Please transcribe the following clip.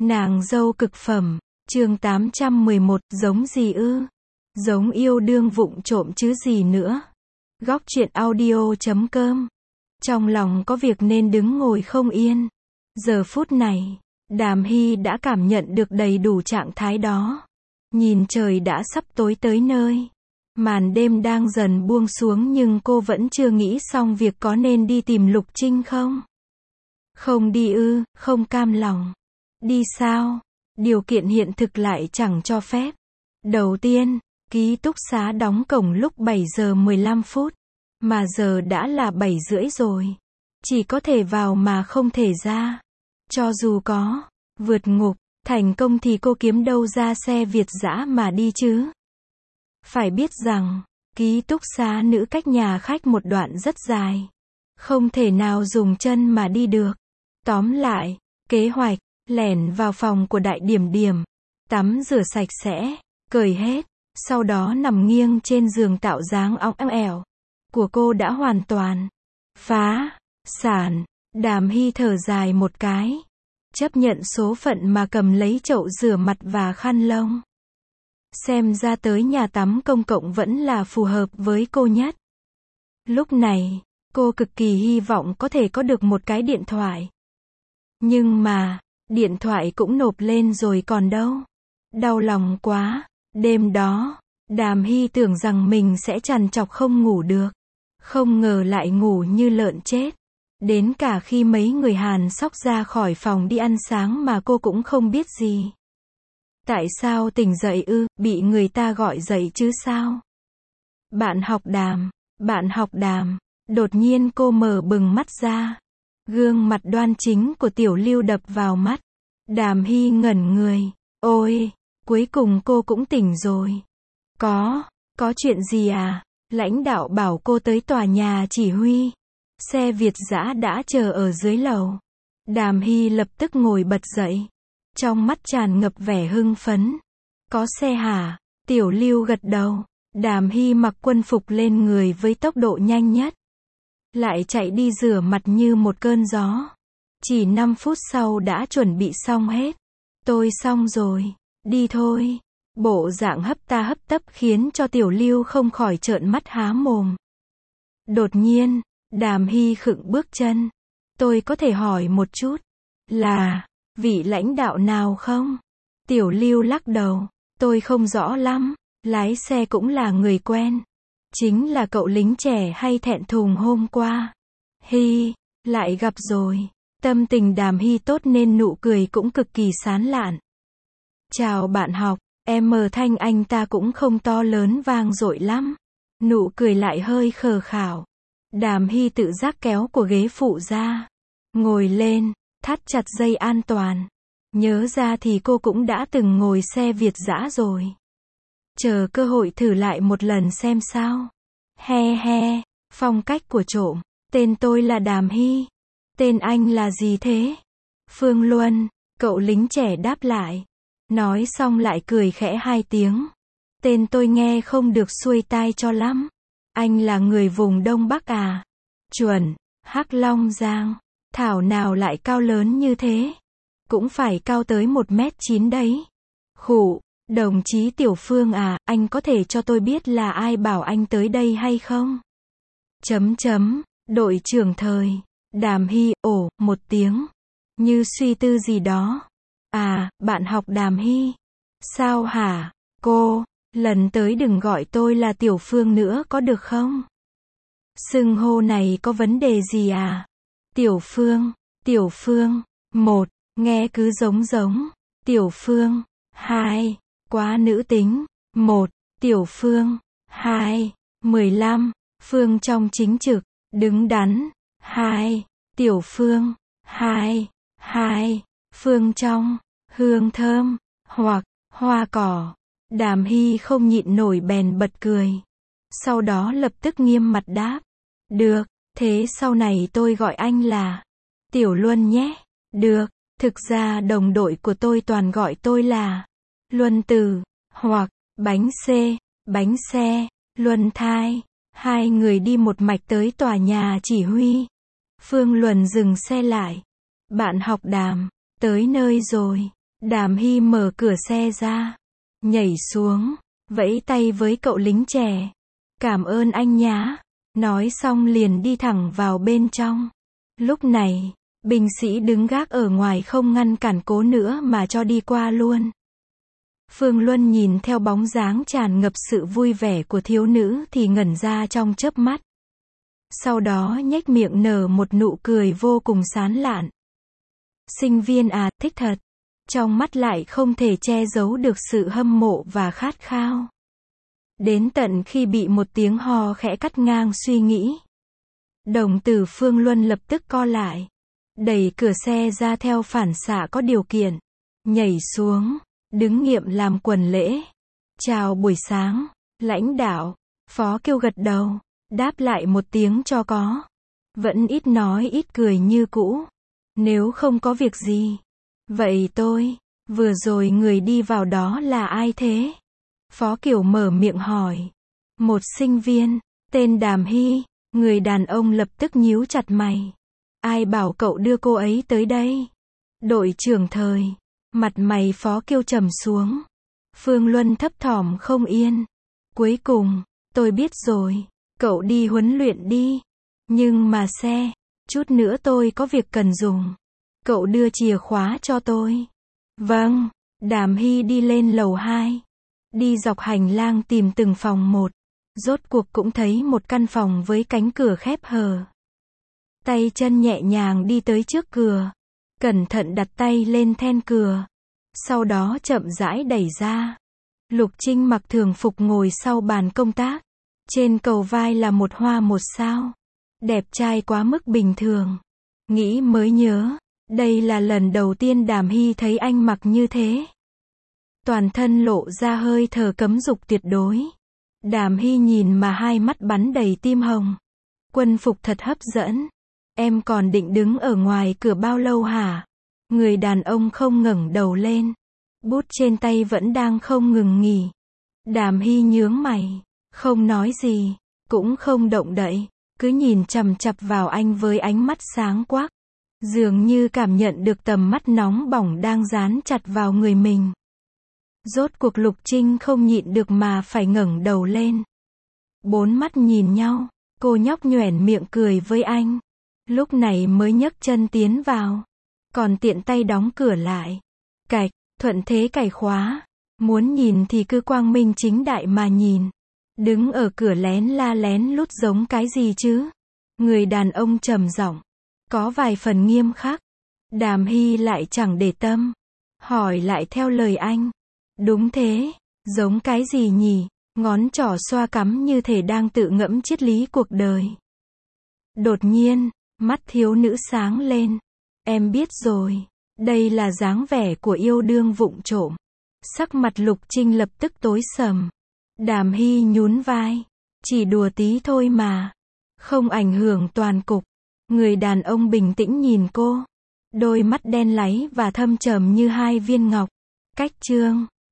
Nàng dâu cực phẩm, chương 811, giống gì ư? Giống yêu đương vụng trộm chứ gì nữa. Góc truyện audio.com. Trong lòng có việc nên đứng ngồi không yên. Giờ phút này, Đàm Hy đã cảm nhận được đầy đủ trạng thái đó. Nhìn trời đã sắp tối tới nơi. Màn đêm đang dần buông xuống nhưng cô vẫn chưa nghĩ xong việc có nên đi tìm Lục Trinh không? Không đi ư, không cam lòng. Đi sao? Điều kiện hiện thực lại chẳng cho phép. Đầu tiên, ký túc xá đóng cổng lúc 7 giờ 15 phút. Mà giờ đã là 7 rưỡi rồi. Chỉ có thể vào mà không thể ra. Cho dù có vượt ngục thành công thì cô kiếm đâu ra xe Việt dã mà đi chứ? Phải biết rằng, ký túc xá nữ cách nhà khách một đoạn rất dài. Không thể nào dùng chân mà đi được. Tóm lại, kế hoạch, lẻn vào phòng của Đại Điểm Điểm, tắm rửa sạch sẽ, cởi hết, sau đó nằm nghiêng trên giường tạo dáng óng ẻo của cô đã hoàn toàn phá sản. Đàm Hy thở dài một cái, chấp nhận số phận mà cầm lấy chậu rửa mặt và khăn lông. Xem ra tới nhà tắm công cộng vẫn là phù hợp với cô nhất. Lúc này, cô cực kỳ hy vọng có thể có được một cái điện thoại. Nhưng mà, điện thoại cũng nộp lên rồi còn đâu. Đau lòng quá. Đêm đó, Đàm Hy tưởng rằng mình sẽ trằn trọc không ngủ được. Không ngờ lại ngủ như lợn chết. Đến cả khi mấy người Hàn Sóc ra khỏi phòng đi ăn sáng mà cô cũng không biết gì. Tại sao tỉnh dậy ư, bị người ta gọi dậy chứ sao? Bạn học Đàm. Đột nhiên cô mở bừng mắt ra. Gương mặt đoan chính của Tiểu Lưu đập vào mắt. Đàm Hy ngẩn người. Ôi, cuối cùng cô cũng tỉnh rồi. Có chuyện gì à? Lãnh đạo bảo cô tới tòa nhà chỉ huy. Xe Việt dã đã chờ ở dưới lầu. Đàm Hy lập tức ngồi bật dậy. Trong mắt tràn ngập vẻ hưng phấn. Có xe hả? Tiểu Lưu gật đầu. Đàm Hy mặc quân phục lên người với tốc độ nhanh nhất. Lại chạy đi rửa mặt như một cơn gió. Chỉ 5 phút sau đã chuẩn bị xong hết. Tôi xong rồi, đi thôi. Bộ dạng hấp ta hấp tấp khiến cho Tiểu Lưu không khỏi trợn mắt há mồm. Đột nhiên, Đàm Hy khựng bước chân. Tôi có thể hỏi một chút, là vị lãnh đạo nào không? Tiểu Lưu lắc đầu, tôi không rõ lắm, lái xe cũng là người quen. Chính là cậu lính trẻ hay thẹn thùng hôm qua. Hy, lại gặp rồi. Tâm tình Đàm Hy tốt nên nụ cười cũng cực kỳ sán lạn. Chào bạn học, thanh anh ta cũng không to lớn vang dội lắm. Nụ cười lại hơi khờ khảo. Đàm Hy tự giác kéo của ghế phụ ra. Ngồi lên, thắt chặt dây an toàn. Nhớ ra thì cô cũng đã từng ngồi xe Việt dã rồi. Chờ cơ hội thử lại một lần xem sao. He, phong cách của trộm. Tên tôi là Đàm Hy. Tên anh là gì thế? Phương Luân, cậu lính trẻ đáp lại. Nói xong lại cười khẽ 2 tiếng. Tên tôi nghe không được xuôi tai cho lắm. Anh là người vùng Đông Bắc à? Chuẩn, Hắc Long Giang. Thảo nào lại cao lớn như thế? Cũng phải cao tới 1m9 đấy. Khụ, đồng chí Tiểu Phương à, anh có thể cho tôi biết là ai bảo anh tới đây hay không? Đội trưởng Thời. Đàm Hy, một tiếng. Như suy tư gì đó. À, bạn học Đàm Hy. Sao hả, cô? Lần tới đừng gọi tôi là Tiểu Phương nữa có được không? Xưng hô này có vấn đề gì à? Tiểu Phương. 1, nghe cứ giống. Tiểu Phương. 2, quá nữ tính. 1, Tiểu Phương. 2, 15, Phương trong chính trực, đứng đắn. 2, Tiểu Phương. 2, Phương trong, hương thơm, hoặc, hoa cỏ. Đàm Hy không nhịn nổi bèn bật cười. Sau đó lập tức nghiêm mặt đáp. Được, thế sau này tôi gọi anh là Tiểu Luân nhé. Được, thực ra đồng đội của tôi toàn gọi tôi là Luân Tử, hoặc bánh xe, Luân Thai. 2 người đi một mạch tới tòa nhà chỉ huy. Phương Luân dừng xe lại. Bạn học Đàm, tới nơi rồi. Đàm Hy mở cửa xe ra, nhảy xuống, vẫy tay với cậu lính trẻ. Cảm ơn anh nhá. Nói xong liền đi thẳng vào bên trong. Lúc này, binh sĩ đứng gác ở ngoài không ngăn cản cô nữa mà cho đi qua luôn. Phương Luân nhìn theo bóng dáng tràn ngập sự vui vẻ của thiếu nữ thì ngẩn ra trong chớp mắt. Sau đó nhếch miệng nở một nụ cười vô cùng sán lạn. Sinh viên à, thích thật. Trong mắt lại không thể che giấu được sự hâm mộ và khát khao. Đến tận khi bị một tiếng ho khẽ cắt ngang suy nghĩ. Đồng tử Phương Luân lập tức co lại. Đẩy cửa xe ra theo phản xạ có điều kiện. Nhảy xuống, đứng nghiệm làm quần lễ. Chào buổi sáng, lãnh đạo. Phó Kiêu gật đầu, đáp lại một tiếng cho có. Vẫn ít nói ít cười như cũ. Nếu không có việc gì. Vậy tôi, vừa rồi người đi vào đó là ai thế? Phó Kiều mở miệng hỏi. Một sinh viên, tên Đàm Hy. Người đàn ông lập tức nhíu chặt mày. Ai bảo cậu đưa cô ấy tới đây? Đội trưởng Thời. Mặt mày Phó Kiêu trầm xuống. Phương Luân thấp thỏm không yên. Cuối cùng, tôi biết rồi. Cậu đi huấn luyện đi. Nhưng mà xe, chút nữa tôi có việc cần dùng. Cậu đưa chìa khóa cho tôi. Vâng. Đàm Hy đi lên lầu 2. Đi dọc hành lang tìm từng phòng một. Rốt cuộc cũng thấy một căn phòng với cánh cửa khép hờ. Tay chân nhẹ nhàng đi tới trước cửa. Cẩn thận đặt tay lên then cửa. Sau đó chậm rãi đẩy ra. Lục Trinh mặc thường phục ngồi sau bàn công tác. Trên cầu vai là một hoa một sao. Đẹp trai quá mức bình thường. Nghĩ mới nhớ. Đây là lần đầu tiên Đàm Hy thấy anh mặc như thế. Toàn thân lộ ra hơi thở cấm dục tuyệt đối. Đàm Hy nhìn mà hai mắt bắn đầy tim hồng. Quân phục thật hấp dẫn. Em còn định đứng ở ngoài cửa bao lâu hả? Người đàn ông không ngẩng đầu lên. Bút trên tay vẫn đang không ngừng nghỉ. Đàm Hy nhướng mày. Không nói gì. Cũng không động đậy. Cứ nhìn chằm chằm vào anh với ánh mắt sáng quắc. Dường như cảm nhận được tầm mắt nóng bỏng đang dán chặt vào người mình. Rốt cuộc Lục Trinh không nhịn được mà phải ngẩng đầu lên. Bốn mắt nhìn nhau, cô nhóc nhoẻn miệng cười với anh. Lúc này mới nhấc chân tiến vào. Còn tiện tay đóng cửa lại. Cạch, thuận thế cài khóa. Muốn nhìn thì cứ quang minh chính đại mà nhìn. Đứng ở cửa lén la lén lút giống cái gì chứ? Người đàn ông trầm giọng. Có vài phần nghiêm khắc. Đàm Hy lại chẳng để tâm. Hỏi lại theo lời anh. Đúng thế. Giống cái gì nhỉ? Ngón trỏ xoa cắm như thể đang tự ngẫm triết lý cuộc đời. Đột nhiên, mắt thiếu nữ sáng lên. Em biết rồi. Đây là dáng vẻ của yêu đương vụng trộm. Sắc mặt Lục Trinh lập tức tối sầm. Đàm Hy nhún vai. Chỉ đùa tí thôi mà. Không ảnh hưởng toàn cục. Người đàn ông bình tĩnh nhìn cô. Đôi mắt đen láy và thâm trầm như hai viên ngọc. Cách chương